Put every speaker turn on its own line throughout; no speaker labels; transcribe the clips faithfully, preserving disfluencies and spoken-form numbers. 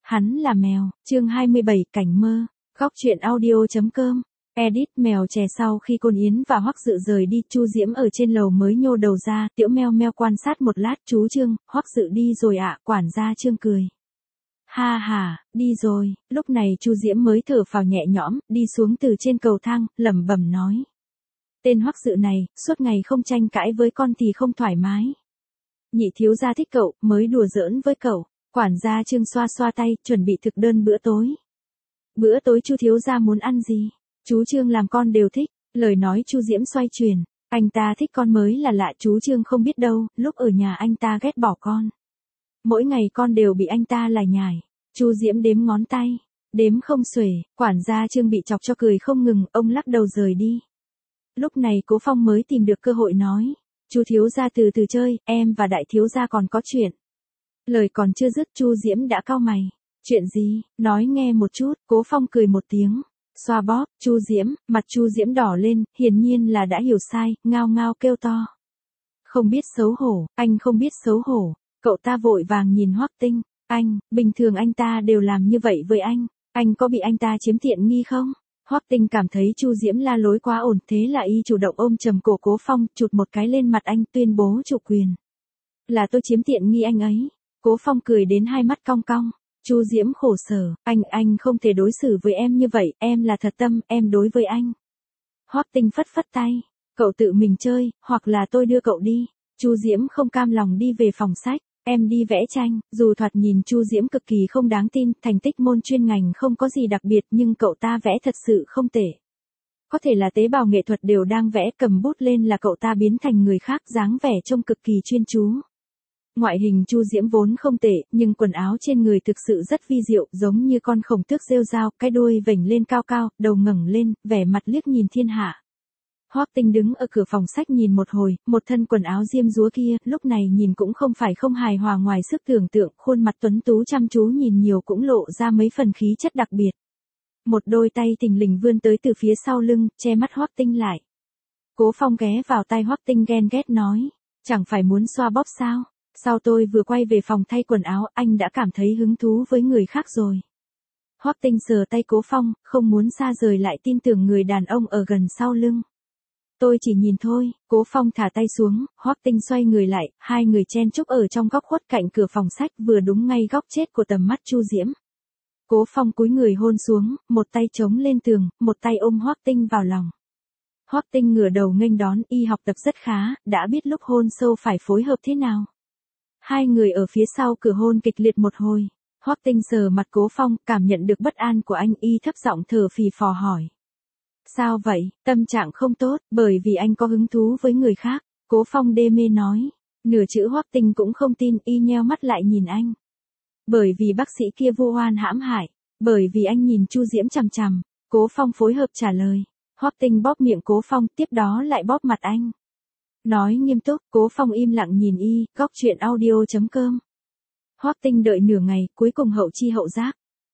Hắn là mèo, chương hai mươi bảy, cảnh mơ, góc truyện audio.com, edit. Mèo trẻ. Sau khi Côn Yến và Hoắc Dự rời đi, Chu Diễm ở trên lầu mới nhô đầu ra, Tiểu Meo Meo quan sát một lát. Chú Trương, Hoắc Dự đi rồi ạ. Quản gia Trương cười. Ha ha, đi rồi. Lúc này Chu Diễm mới thở phào nhẹ nhõm, đi xuống từ trên cầu thang, lẩm bẩm nói. Tên Hoắc Dự này, suốt ngày không tranh cãi với con thì không thoải mái. Nhị thiếu gia thích cậu, mới đùa giỡn với cậu. Quản gia Trương xoa xoa tay, chuẩn bị thực đơn bữa tối. Bữa tối Chu thiếu gia muốn ăn gì? Chú Trương làm con đều thích. Lời nói Chu Diễm xoay chuyển. Anh ta thích con mới là lạ, chú Trương không biết đâu, lúc ở nhà anh ta ghét bỏ con. Mỗi ngày con đều bị anh ta lải nhải. Chu Diễm đếm ngón tay. Đếm không xuể, quản gia Trương bị chọc cho cười không ngừng, ông lắc đầu rời đi. Lúc này Cố Phong mới tìm được cơ hội nói. Chu thiếu gia từ từ chơi, em và đại thiếu gia còn có chuyện. Lời còn chưa dứt Chu Diễm đã cau mày. Chuyện gì, nói nghe một chút. Cố Phong cười một tiếng. Xoa bóp, Chu Diễm, mặt Chu Diễm đỏ lên, hiển nhiên là đã hiểu sai, ngao ngao kêu to. Không biết xấu hổ, anh không biết xấu hổ. Cậu ta vội vàng nhìn Hoắc Tinh. Anh, bình thường anh ta đều làm như vậy với anh. Anh có bị anh ta chiếm tiện nghi không? Hoắc Tinh cảm thấy Chu Diễm la lối quá ổn, thế là y chủ động ôm chầm cổ Cố Phong, chụt một cái lên mặt anh, tuyên bố chủ quyền. Là tôi chiếm tiện nghi anh ấy. Cố Phong cười đến hai mắt cong cong. Chu Diễm khổ sở, anh, anh không thể đối xử với em như vậy, em là thật tâm, em đối với anh. Hoắc Tinh phất phất tay, cậu tự mình chơi, hoặc là tôi đưa cậu đi. Chu Diễm không cam lòng đi về phòng sách, em đi vẽ tranh. Dù thoạt nhìn Chu Diễm cực kỳ không đáng tin, thành tích môn chuyên ngành không có gì đặc biệt, nhưng cậu ta vẽ thật sự không tệ. Có thể là tế bào nghệ thuật đều đang vẽ, cầm bút lên là cậu ta biến thành người khác, dáng vẻ trông cực kỳ chuyên chú. Ngoại hình Chu Diễm vốn không tệ, nhưng quần áo trên người thực sự rất vi diệu, giống như con khổng tước rêu rao, cái đuôi vểnh lên cao cao, đầu ngẩng lên, vẻ mặt liếc nhìn thiên hạ. Hoắc Tinh đứng ở cửa phòng sách nhìn một hồi, một thân quần áo diêm dúa kia, lúc này nhìn cũng không phải không hài hòa ngoài sức tưởng tượng, khuôn mặt tuấn tú chăm chú nhìn nhiều cũng lộ ra mấy phần khí chất đặc biệt. Một đôi tay thình lình vươn tới từ phía sau lưng, che mắt Hoắc Tinh lại. Cố Phong ghé vào tai Hoắc Tinh ghen ghét nói, chẳng phải muốn xoa bóp sao? Sau tôi vừa quay về phòng thay quần áo, anh đã cảm thấy hứng thú với người khác rồi. Hoắc Tinh sờ tay Cố Phong, không muốn xa rời lại tin tưởng người đàn ông ở gần sau lưng. Tôi chỉ nhìn thôi. Cố Phong thả tay xuống, Hoắc Tinh xoay người lại, hai người chen chúc ở trong góc khuất cạnh cửa phòng sách, vừa đúng ngay góc chết của tầm mắt Chu Diễm. Cố Phong cúi người hôn xuống, một tay chống lên tường, một tay ôm Hoắc Tinh vào lòng. Hoắc Tinh ngửa đầu nghênh đón, y học tập rất khá, đã biết lúc hôn sâu phải phối hợp thế nào. Hai người ở phía sau cửa hôn kịch liệt một hồi. Hoắc Tinh sờ mặt Cố Phong, cảm nhận được bất an của anh, y thấp giọng thở phì phò hỏi. Sao vậy, tâm trạng không tốt, bởi vì anh có hứng thú với người khác. Cố Phong đê mê nói. Nửa chữ Hoắc Tinh cũng không tin, y nheo mắt lại nhìn anh. Bởi vì bác sĩ kia vu oan hãm hại. Bởi vì anh nhìn Chu Diễm chằm chằm. Cố Phong phối hợp trả lời. Hoắc Tinh bóp miệng Cố Phong, tiếp đó lại bóp mặt anh. Nói nghiêm túc. Cố Phong im lặng nhìn y, góc truyện audio.com. Hoắc Tinh đợi nửa ngày, cuối cùng hậu chi hậu giác.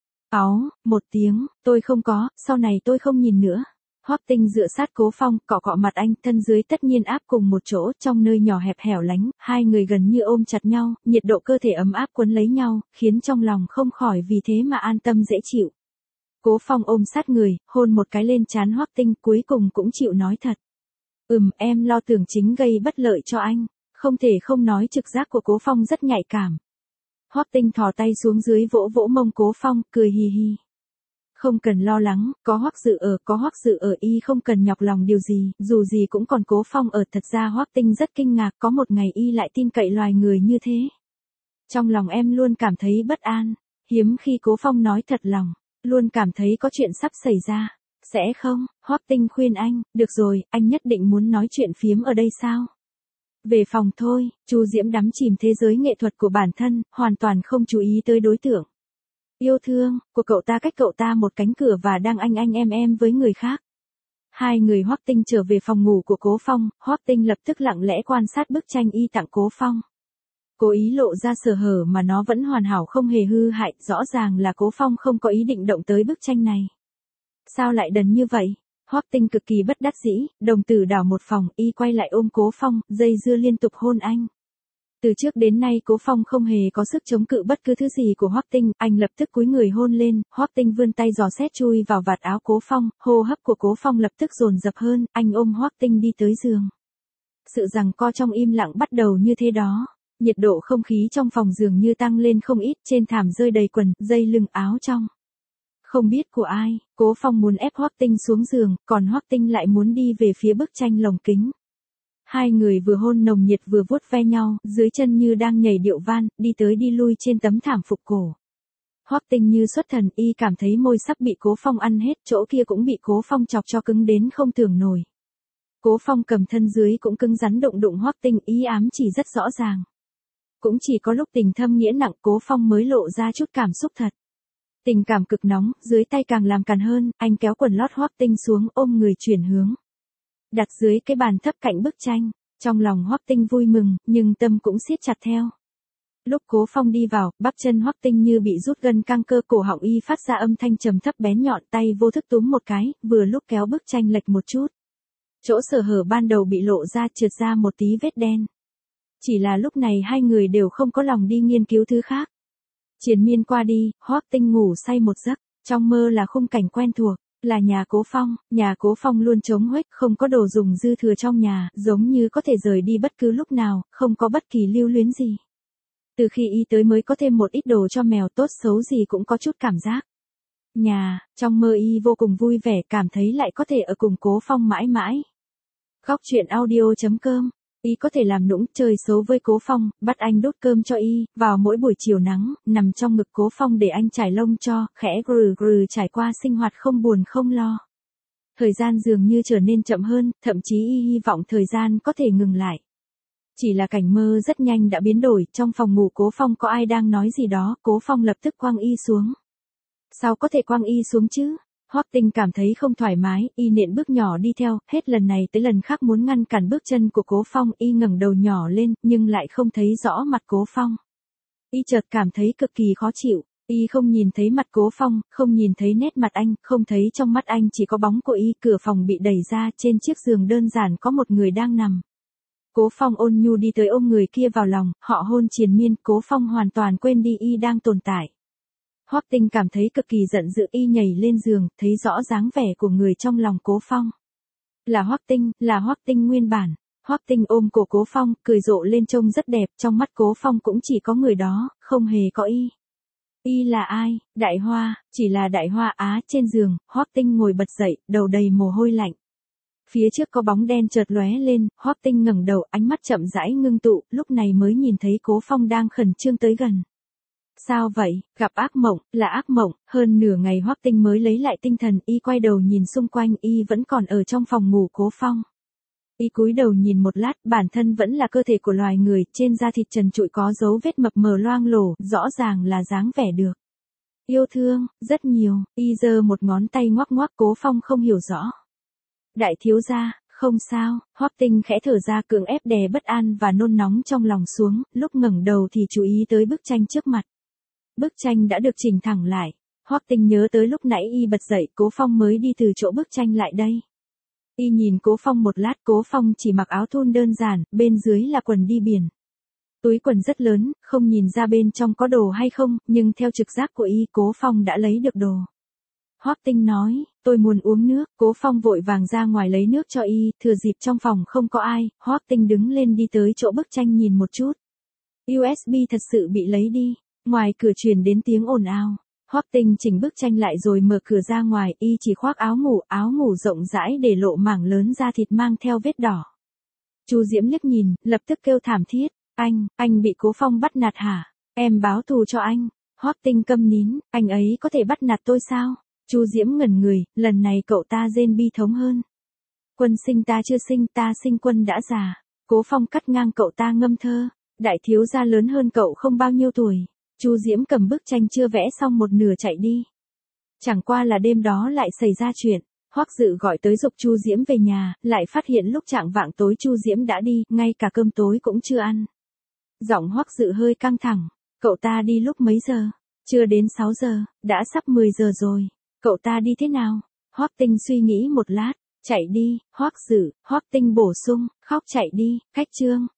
Áo, một tiếng, tôi không có, sau này tôi không nhìn nữa. Hoắc Tinh dựa sát Cố Phong, cọ cọ mặt anh, thân dưới tất nhiên áp cùng một chỗ, trong nơi nhỏ hẹp hẻo lánh, hai người gần như ôm chặt nhau, nhiệt độ cơ thể ấm áp quấn lấy nhau, khiến trong lòng không khỏi vì thế mà an tâm dễ chịu. Cố Phong ôm sát người, hôn một cái lên trán Hoắc Tinh, cuối cùng cũng chịu nói thật. Ừm, em lo tưởng chính gây bất lợi cho anh. Không thể không nói trực giác của Cố Phong rất nhạy cảm. Hoắc Tinh thò tay xuống dưới vỗ vỗ mông Cố Phong, cười hì hì. Không cần lo lắng, có Hoắc Dự ở, có Hoắc Dự ở, y không cần nhọc lòng điều gì, dù gì cũng còn Cố Phong ở. Thật ra Hoắc Tinh rất kinh ngạc, có một ngày y lại tin cậy loài người như thế. Trong lòng em luôn cảm thấy bất an, hiếm khi Cố Phong nói thật lòng, luôn cảm thấy có chuyện sắp xảy ra. Sẽ không? Hoắc Tinh khuyên anh, được rồi, anh nhất định muốn nói chuyện phiếm ở đây sao? Về phòng thôi. Chu Diễm đắm chìm thế giới nghệ thuật của bản thân, hoàn toàn không chú ý tới đối tượng. Yêu thương của cậu ta cách cậu ta một cánh cửa và đang anh anh em em với người khác. Hai người Hoắc Tinh trở về phòng ngủ của Cố Phong, Hoắc Tinh lập tức lặng lẽ quan sát bức tranh y tặng Cố Phong. Cố ý lộ ra sơ hở mà nó vẫn hoàn hảo không hề hư hại, rõ ràng là Cố Phong không có ý định động tới bức tranh này. Sao lại đần như vậy? Hoắc Tinh cực kỳ bất đắc dĩ, đồng tử đảo một phòng, y quay lại ôm Cố Phong, dây dưa liên tục hôn anh. Từ trước đến nay Cố Phong không hề có sức chống cự bất cứ thứ gì của Hoắc Tinh, anh lập tức cúi người hôn lên, Hoắc Tinh vươn tay dò xét chui vào vạt áo Cố Phong, hô hấp của Cố Phong lập tức dồn dập hơn, anh ôm Hoắc Tinh đi tới giường. Sự giằng co trong im lặng bắt đầu như thế đó, nhiệt độ không khí trong phòng giường như tăng lên không ít, trên thảm rơi đầy quần, dây lưng áo trong. Không biết của ai, Cố Phong muốn ép Hoắc Tinh xuống giường, còn Hoắc Tinh lại muốn đi về phía bức tranh lồng kính. Hai người vừa hôn nồng nhiệt vừa vuốt ve nhau, dưới chân như đang nhảy điệu van, đi tới đi lui trên tấm thảm phục cổ. Hoắc Tinh như xuất thần, y cảm thấy môi sắp bị Cố Phong ăn hết, chỗ kia cũng bị Cố Phong chọc cho cứng đến không tưởng nổi. Cố Phong cầm thân dưới cũng cứng rắn đụng đụng Hoắc Tinh, ý ám chỉ rất rõ ràng. Cũng chỉ có lúc tình thâm nghĩa nặng Cố Phong mới lộ ra chút cảm xúc thật. Tình cảm cực nóng, dưới tay càng làm càng hơn, anh kéo quần lót Hoắc Tinh xuống, ôm người chuyển hướng. Đặt dưới cái bàn thấp cạnh bức tranh, trong lòng Hoắc Tinh vui mừng, nhưng tâm cũng siết chặt theo. Lúc Cố Phong đi vào, bắp chân Hoắc Tinh như bị rút gân căng cơ, cổ họng y phát ra âm thanh trầm thấp bén nhọn, tay vô thức túm một cái, vừa lúc kéo bức tranh lệch một chút. Chỗ sơ hở ban đầu bị lộ ra, trượt ra một tí vết đen. Chỉ là lúc này hai người đều không có lòng đi nghiên cứu thứ khác. Triền miên qua đi, Hoắc Tinh ngủ say một giấc, trong mơ là khung cảnh quen thuộc, là nhà Cố Phong, nhà Cố Phong luôn trống huếch, không có đồ dùng dư thừa trong nhà, giống như có thể rời đi bất cứ lúc nào, không có bất kỳ lưu luyến gì. Từ khi y tới mới có thêm một ít đồ cho mèo, tốt xấu gì cũng có chút cảm giác. Nhà, trong mơ y vô cùng vui vẻ, cảm thấy lại có thể ở cùng Cố Phong mãi mãi. Góc truyện audio chấm com, y có thể làm nũng, chơi xấu với Cố Phong, bắt anh đốt cơm cho y, vào mỗi buổi chiều nắng, nằm trong ngực Cố Phong để anh trải lông cho, khẽ grừ grừ trải qua sinh hoạt không buồn không lo. Thời gian dường như trở nên chậm hơn, thậm chí y hy vọng thời gian có thể ngừng lại. Chỉ là cảnh mơ rất nhanh đã biến đổi, trong phòng ngủ Cố Phong có ai đang nói gì đó, Cố Phong lập tức quăng y xuống. Sao có thể quăng y xuống chứ? Hoắc Tinh cảm thấy không thoải mái, y nện bước nhỏ đi theo, hết lần này tới lần khác muốn ngăn cản bước chân của Cố Phong, y ngẩng đầu nhỏ lên, nhưng lại không thấy rõ mặt Cố Phong. Y chợt cảm thấy cực kỳ khó chịu, y không nhìn thấy mặt Cố Phong, không nhìn thấy nét mặt anh, không thấy trong mắt anh chỉ có bóng của y, cửa phòng bị đẩy ra, trên chiếc giường đơn giản có một người đang nằm. Cố Phong ôn nhu đi tới ôm người kia vào lòng, họ hôn triền miên, Cố Phong hoàn toàn quên đi y đang tồn tại. Hoắc Tinh cảm thấy cực kỳ giận dữ, y nhảy lên giường, thấy rõ dáng vẻ của người trong lòng Cố Phong. Là Hoắc Tinh, là Hoắc Tinh nguyên bản. Hoắc Tinh ôm cổ Cố Phong, cười rộ lên trông rất đẹp, trong mắt Cố Phong cũng chỉ có người đó, không hề có y. Y là ai? Đại Hoa, chỉ là Đại Hoa á, trên giường, Hoắc Tinh ngồi bật dậy, đầu đầy mồ hôi lạnh. Phía trước có bóng đen chợt lóe lên, Hoắc Tinh ngẩng đầu, ánh mắt chậm rãi ngưng tụ, lúc này mới nhìn thấy Cố Phong đang khẩn trương tới gần. Sao vậy? Gặp ác mộng, là ác mộng, hơn nửa ngày Hoắc Tinh mới lấy lại tinh thần, y quay đầu nhìn xung quanh, y vẫn còn ở trong phòng ngủ Cố Phong. Y cúi đầu nhìn một lát, bản thân vẫn là cơ thể của loài người, trên da thịt trần trụi có dấu vết mập mờ loang lổ, rõ ràng là dáng vẻ được. Yêu thương, rất nhiều, y giơ một ngón tay ngoắc ngoắc, Cố Phong không hiểu rõ. Đại thiếu gia, không sao, Hoắc Tinh khẽ thở ra, cưỡng ép đè bất an và nôn nóng trong lòng xuống, lúc ngẩng đầu thì chú ý tới bức tranh trước mặt. Bức tranh đã được chỉnh thẳng lại. Hoắc Tinh nhớ tới lúc nãy y bật dậy, Cố Phong mới đi từ chỗ bức tranh lại đây. Y nhìn Cố Phong một lát, Cố Phong chỉ mặc áo thun đơn giản, bên dưới là quần đi biển. Túi quần rất lớn, không nhìn ra bên trong có đồ hay không, nhưng theo trực giác của y, Cố Phong đã lấy được đồ. Hoắc Tinh nói, tôi muốn uống nước, Cố Phong vội vàng ra ngoài lấy nước cho y, thừa dịp trong phòng không có ai, Hoắc Tinh đứng lên đi tới chỗ bức tranh nhìn một chút. u ét bê thật sự bị lấy đi. Ngoài cửa truyền đến tiếng ồn ào. Hoắc Tinh chỉnh bức tranh lại rồi mở cửa ra ngoài, y chỉ khoác áo ngủ, áo ngủ rộng rãi để lộ mảng lớn da thịt mang theo vết đỏ. Chu Diễm liếc nhìn, lập tức kêu thảm thiết, anh, anh bị Cố Phong bắt nạt hả? Em báo thù cho anh. Hoắc Tinh câm nín, anh ấy có thể bắt nạt tôi sao? Chu Diễm ngẩn người, lần này cậu ta rên bi thống hơn. Quân sinh ta chưa sinh, ta sinh quân đã già. Cố Phong cắt ngang cậu ta ngâm thơ, đại thiếu gia lớn hơn cậu không bao nhiêu tuổi. Chu Diễm cầm bức tranh chưa vẽ xong một nửa chạy đi. Chẳng qua là đêm đó lại xảy ra chuyện, Hoắc Dự gọi tới giục Chu Diễm về nhà, lại phát hiện lúc chạng vạng tối Chu Diễm đã đi, ngay cả cơm tối cũng chưa ăn. Giọng Hoắc Dự hơi căng thẳng, cậu ta đi lúc mấy giờ? Chưa đến sáu giờ, đã sắp mười giờ rồi. Cậu ta đi thế nào? Hoắc Tinh suy nghĩ một lát, chạy đi, Hoắc Dự, Hoắc Tinh bổ sung, khóc chạy đi, cách chương.